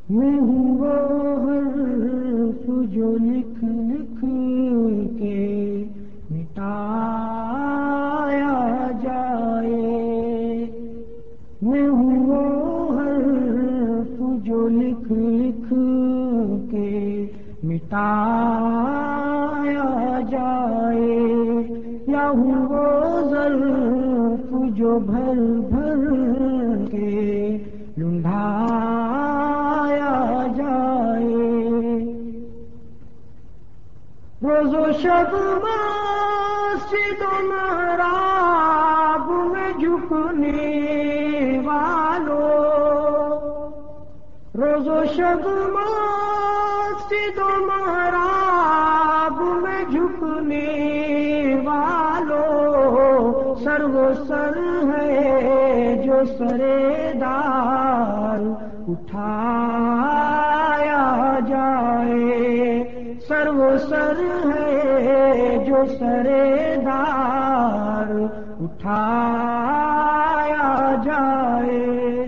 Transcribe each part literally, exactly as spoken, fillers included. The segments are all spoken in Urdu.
میں ہوں وہ حرف جو لکھ لکھ کے مٹایا جائے، میں ہوں وہ حرف جو لکھ لکھ کے مٹایا جائے، یا ہوں وہ ظرف جو بھر بھر کے لنڈھایا جائے، روز و شب مسجد و محراب میں جھکنے والوں، روز و شب مسجد و محراب میں جھکنے والوں، سر وہ سر ہے جو سرے دار اٹھایا جائے، سر وہ سر ہے جو سرے دار اٹھایا جائے،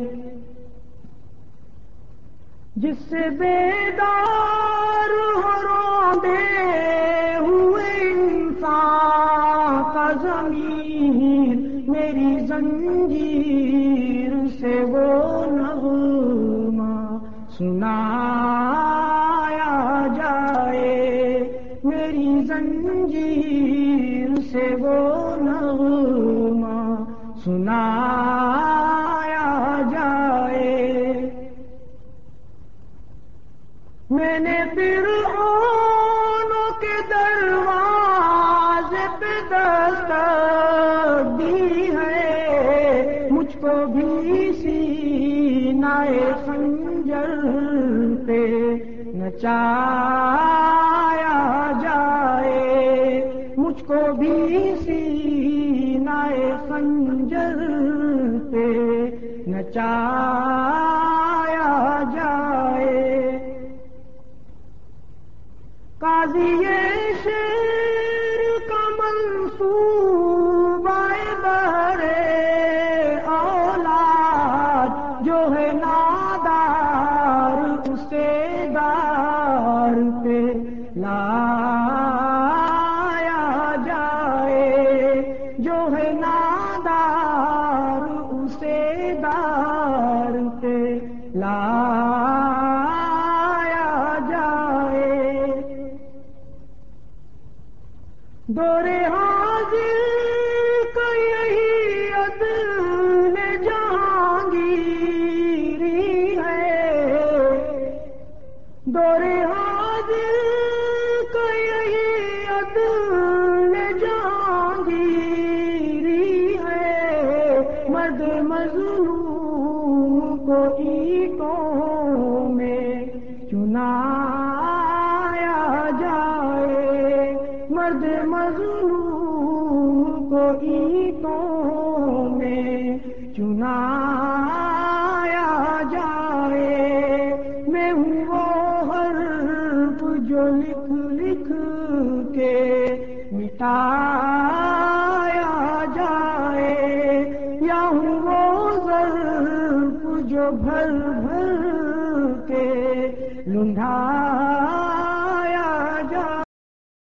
جس سے بیدار ہو روندے ہوئے انسان کا ضمیر، میری زنجیر سے وہ نغمہ سنایا جائے، میری زنجیر سے وہ نغمہ سنایا جائے، میں نے فرعونوں کے دروازے پہ دستک دی ہے، مجھ کو بھی سینہ خنجر پہ نچایا جائے، مجھ کو بھی سینہ خنجر پہ نچایا جائے، قاضی شیر کا منصوبہ برے اولاد جو ہے نادار، اسے دار پہ لایا جائے، جو ہے نادار اسے دار پہ لایا جائے، دور حاضر کا یہی عدل جہانگیری ہے، دور